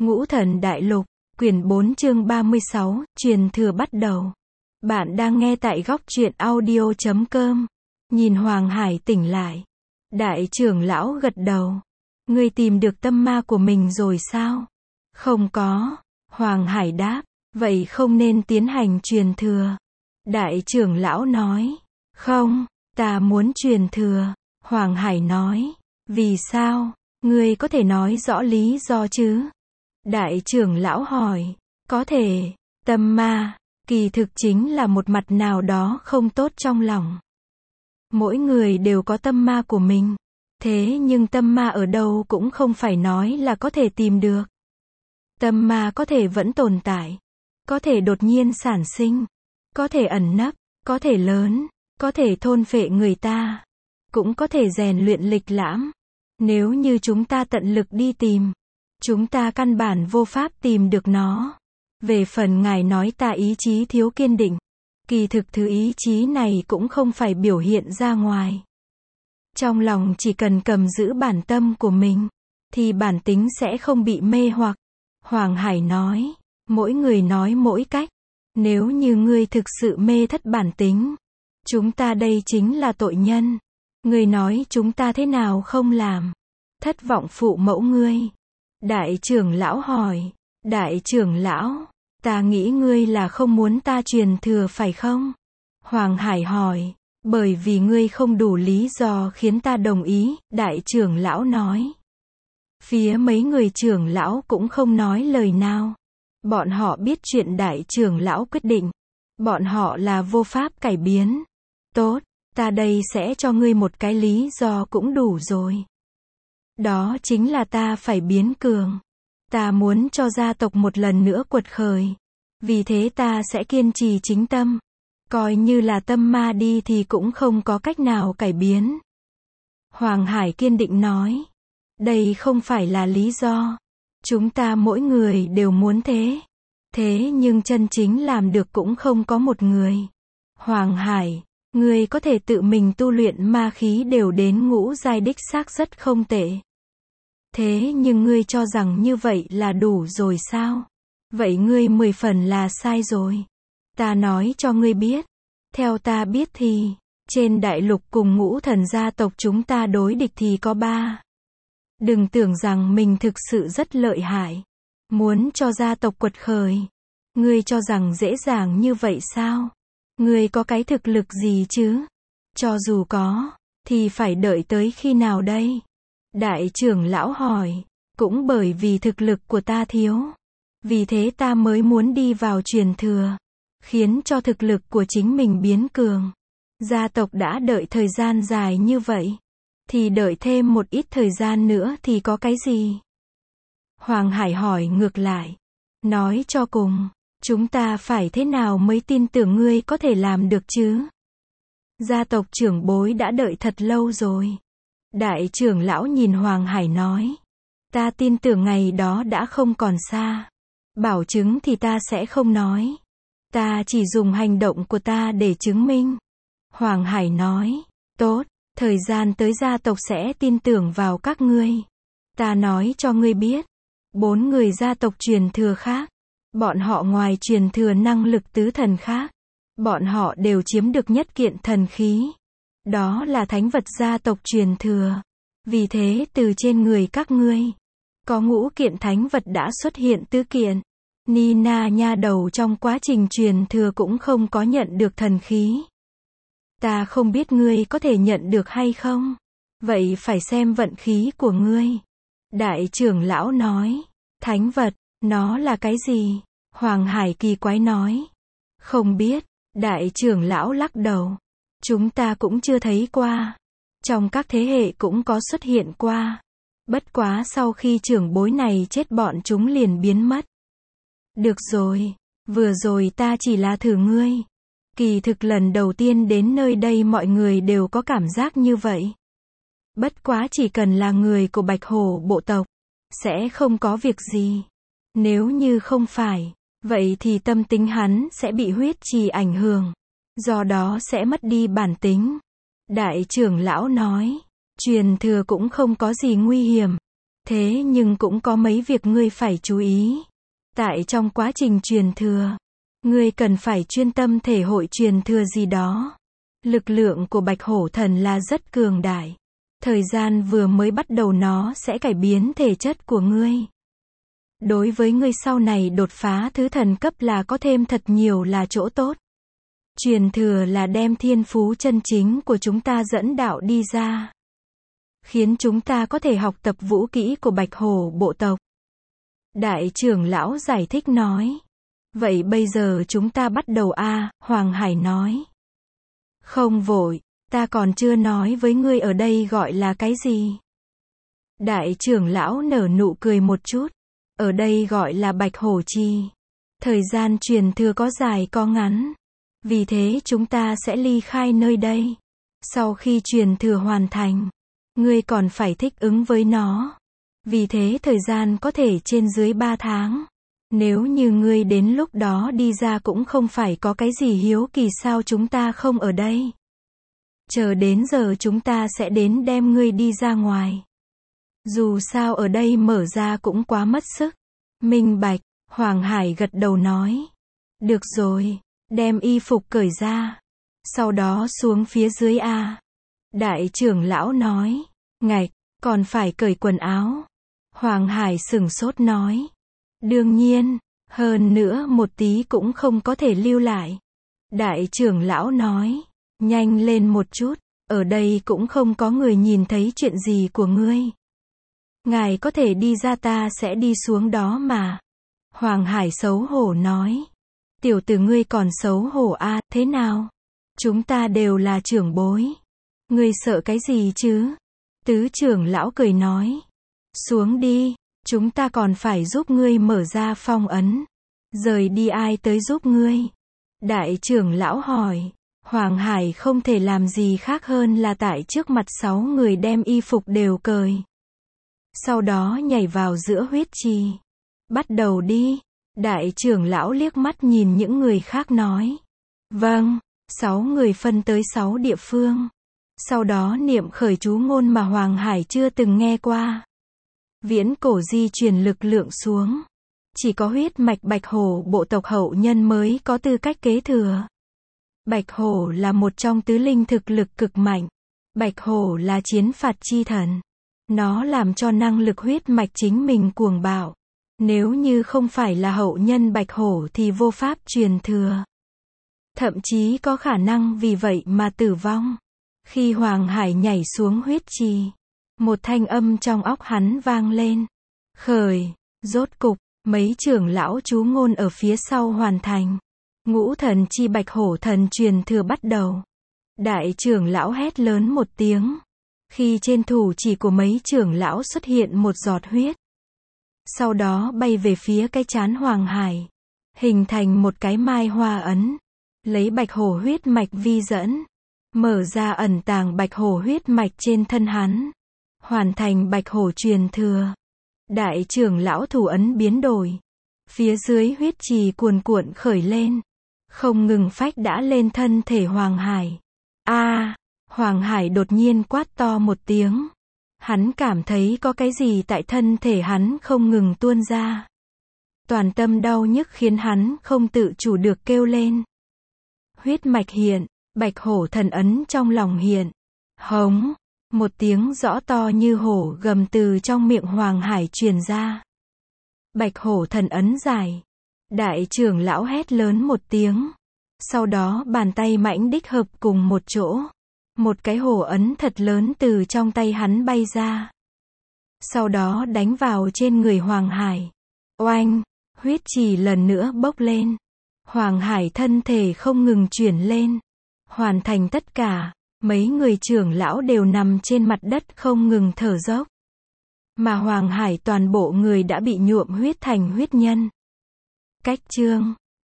Ngũ Thần Đại Lục, quyển 4 chương 36, truyền thừa bắt đầu. Bạn đang nghe tại góc truyện audio.com. Nhìn Hoàng Hải tỉnh lại. Đại trưởng lão gật đầu. Ngươi tìm được tâm ma của mình rồi sao? Không có. Hoàng Hải đáp. Vậy không nên tiến hành truyền thừa. Đại trưởng lão nói. Không, ta muốn truyền thừa. Hoàng Hải nói. Vì sao? Ngươi có thể nói rõ lý do chứ? Đại trưởng lão hỏi. Có thể. Tâm ma, kỳ thực chính là một mặt nào đó không tốt trong lòng. Mỗi người đều có tâm ma của mình. Thế nhưng tâm ma ở đâu cũng không phải nói là có thể tìm được. Tâm ma có thể vẫn tồn tại. Có thể đột nhiên sản sinh. Có thể ẩn nấp. Có thể lớn. Có thể thôn phệ người ta. Cũng có thể rèn luyện lịch lãm. Nếu như chúng ta tận lực đi tìm, chúng ta căn bản vô pháp tìm được nó. Về phần ngài nói ta ý chí thiếu kiên định. Kỳ thực thứ ý chí này cũng không phải biểu hiện ra ngoài. Trong lòng chỉ cần cầm giữ bản tâm của mình, thì bản tính sẽ không bị mê hoặc. Hoàng Hải nói, mỗi người nói mỗi cách. Nếu như ngươi thực sự mê thất bản tính, chúng ta đây chính là tội nhân. Ngươi nói chúng ta thế nào không làm? Thất vọng phụ mẫu ngươi. Đại trưởng lão hỏi. Đại trưởng lão, ta nghĩ ngươi là không muốn ta truyền thừa phải không? Hoàng Hải hỏi. Bởi vì ngươi không đủ lý do khiến ta đồng ý, đại trưởng lão nói. Phía mấy người trưởng lão cũng không nói lời nào. Bọn họ biết chuyện đại trưởng lão quyết định. Bọn họ là vô pháp cải biến. Tốt, ta đây sẽ cho ngươi một cái lý do cũng đủ rồi. Đó chính là ta phải biến cường. Ta muốn cho gia tộc một lần nữa quật khởi. Vì thế ta sẽ kiên trì chính tâm. Coi như là tâm ma đi thì cũng không có cách nào cải biến. Hoàng Hải kiên định nói. Đây không phải là lý do. Chúng ta mỗi người đều muốn thế. Thế nhưng chân chính làm được cũng không có một người. Hoàng Hải, ngươi có thể tự mình tu luyện ma khí đều đến ngũ giai đích xác rất không tệ. Thế nhưng ngươi cho rằng như vậy là đủ rồi sao? Vậy ngươi 10 phần là sai rồi. Ta nói cho ngươi biết. Theo ta biết thì, trên đại lục cùng ngũ thần gia tộc chúng ta đối địch thì có 3. Đừng tưởng rằng mình thực sự rất lợi hại. Muốn cho gia tộc quật khởi. Ngươi cho rằng dễ dàng như vậy sao? Ngươi có cái thực lực gì chứ? Cho dù có, thì phải đợi tới khi nào đây? Đại trưởng lão hỏi. Cũng bởi vì thực lực của ta thiếu. Vì thế ta mới muốn đi vào truyền thừa. Khiến cho thực lực của chính mình biến cường. Gia tộc đã đợi thời gian dài như vậy. Thì đợi thêm một ít thời gian nữa thì có cái gì? Hoàng Hải hỏi ngược lại. Nói cho cùng, chúng ta phải thế nào mới tin tưởng ngươi có thể làm được chứ? Gia tộc trưởng bối đã đợi thật lâu rồi. Đại trưởng lão nhìn Hoàng Hải nói. Ta tin tưởng ngày đó đã không còn xa. Bảo chứng thì ta sẽ không nói. Ta chỉ dùng hành động của ta để chứng minh. Hoàng Hải nói. Tốt, thời gian tới gia tộc sẽ tin tưởng vào các ngươi. Ta nói cho ngươi biết. 4 người gia tộc truyền thừa khác. Bọn họ ngoài truyền thừa năng lực tứ thần khác. Bọn họ đều chiếm được nhất kiện thần khí. Đó là thánh vật gia tộc truyền thừa. Vì thế từ trên người các ngươi, có ngũ kiện thánh vật đã xuất hiện tứ kiện. Nina nha đầu trong quá trình truyền thừa cũng không có nhận được thần khí. Ta không biết ngươi có thể nhận được hay không. Vậy phải xem vận khí của ngươi. Đại trưởng lão nói. Thánh vật, nó là cái gì? Hoàng Hải kỳ quái nói. Không biết. Đại trưởng lão lắc đầu. Chúng ta cũng chưa thấy qua. Trong các thế hệ cũng có xuất hiện qua. Bất quá sau khi trưởng bối này chết bọn chúng liền biến mất. Được rồi, vừa rồi ta chỉ là thử ngươi. Kỳ thực lần đầu tiên đến nơi đây mọi người đều có cảm giác như vậy. Bất quá chỉ cần là người của Bạch Hổ bộ tộc, sẽ không có việc gì. Nếu như không phải, vậy thì tâm tính hắn sẽ bị huyết trì ảnh hưởng. Do đó sẽ mất đi bản tính. Đại trưởng lão nói, truyền thừa cũng không có gì nguy hiểm. Thế nhưng cũng có mấy việc ngươi phải chú ý. Tại trong quá trình truyền thừa, ngươi cần phải chuyên tâm thể hội truyền thừa gì đó. Lực lượng của Bạch Hổ Thần là rất cường đại. Thời gian vừa mới bắt đầu nó sẽ cải biến thể chất của ngươi. Đối với ngươi sau này đột phá thứ thần cấp là có thêm thật nhiều là chỗ tốt. Truyền thừa là đem thiên phú chân chính của chúng ta dẫn đạo đi ra. Khiến chúng ta có thể học tập vũ kỹ của Bạch Hổ bộ tộc. Đại trưởng lão giải thích nói. Vậy bây giờ chúng ta bắt đầu a, Hoàng Hải nói. Không vội, ta còn chưa nói với ngươi ở đây gọi là cái gì. Đại trưởng lão nở nụ cười một chút. Ở đây gọi là Bạch Hổ Trì. Thời gian truyền thừa có dài có ngắn. Vì thế chúng ta sẽ ly khai nơi đây. Sau khi truyền thừa hoàn thành, ngươi còn phải thích ứng với nó. Vì thế thời gian có thể trên dưới 3 tháng. Nếu như ngươi đến lúc đó đi ra cũng không phải có cái gì hiếu kỳ sao chúng ta không ở đây. Chờ đến giờ chúng ta sẽ đến đem ngươi đi ra ngoài. Dù sao ở đây mở ra cũng quá mất sức. Minh bạch, Hoàng Hải gật đầu nói. Được rồi, đem y phục cởi ra. Sau đó xuống phía dưới a. Đại trưởng lão nói. Ngạch, còn phải cởi quần áo. Hoàng Hải sửng sốt nói. Đương nhiên, hơn nữa một tí cũng không có thể lưu lại. Đại trưởng lão nói. Nhanh lên một chút, ở đây cũng không có người nhìn thấy chuyện gì của ngươi. Ngài có thể đi ra ta sẽ đi xuống đó mà. Hoàng Hải xấu hổ nói. Tiểu tử ngươi còn xấu hổ a, thế nào? Chúng ta đều là trưởng bối. Ngươi sợ cái gì chứ? Tứ trưởng lão cười nói. Xuống đi, chúng ta còn phải giúp ngươi mở ra phong ấn. Rời đi ai tới giúp ngươi? Đại trưởng lão hỏi. Hoàng Hải không thể làm gì khác hơn là tại trước mặt 6 người đem y phục đều cởi. Sau đó nhảy vào giữa huyết trì. Bắt đầu đi. Đại trưởng lão liếc mắt nhìn những người khác nói. Vâng, 6 người phân tới 6 địa phương. Sau đó niệm khởi chú ngôn mà Hoàng Hải chưa từng nghe qua. Viễn cổ di truyền lực lượng xuống. Chỉ có huyết mạch Bạch Hổ bộ tộc hậu nhân mới có tư cách kế thừa. Bạch Hổ là một trong tứ linh thực lực cực mạnh. Bạch Hổ là chiến phạt chi thần. Nó làm cho năng lực huyết mạch chính mình cuồng bạo. Nếu như không phải là hậu nhân Bạch Hổ thì vô pháp truyền thừa. Thậm chí có khả năng vì vậy mà tử vong. Khi Hoàng Hải nhảy xuống huyết trì, một thanh âm trong óc hắn vang lên. Khởi, rốt cục, mấy trưởng lão chú ngôn ở phía sau hoàn thành. Ngũ thần chi Bạch Hổ thần truyền thừa bắt đầu. Đại trưởng lão hét lớn một tiếng. Khi trên thủ chỉ của mấy trưởng lão xuất hiện một giọt huyết. Sau đó bay về phía cái trán Hoàng Hải. Hình thành một cái mai hoa ấn. Lấy Bạch Hổ huyết mạch vi dẫn. Mở ra ẩn tàng Bạch Hổ huyết mạch trên thân hắn. Hoàn thành Bạch Hổ truyền thừa. Đại trưởng lão thủ ấn biến đổi. Phía dưới huyết trì cuồn cuộn khởi lên. Không ngừng phách đã lên thân thể Hoàng Hải. Hoàng Hải đột nhiên quát to một tiếng. Hắn cảm thấy có cái gì tại thân thể hắn không ngừng tuôn ra. Toàn tâm đau nhức khiến hắn không tự chủ được kêu lên. Huyết mạch hiện, Bạch Hổ thần ấn trong lòng hiện. Hống, một tiếng rõ to như hổ gầm từ trong miệng Hoàng Hải truyền ra. Bạch Hổ thần ấn giải. Đại trưởng lão hét lớn một tiếng. Sau đó bàn tay mãnh đích hợp cùng một chỗ. Một cái hổ ấn thật lớn từ trong tay hắn bay ra. Sau đó đánh vào trên người Hoàng Hải. Oanh, huyết trì lần nữa bốc lên. Hoàng Hải thân thể không ngừng chuyển lên. Hoàn thành tất cả, mấy người trưởng lão đều nằm trên mặt đất không ngừng thở dốc. Mà Hoàng Hải toàn bộ người đã bị nhuộm huyết thành huyết nhân. Cách chương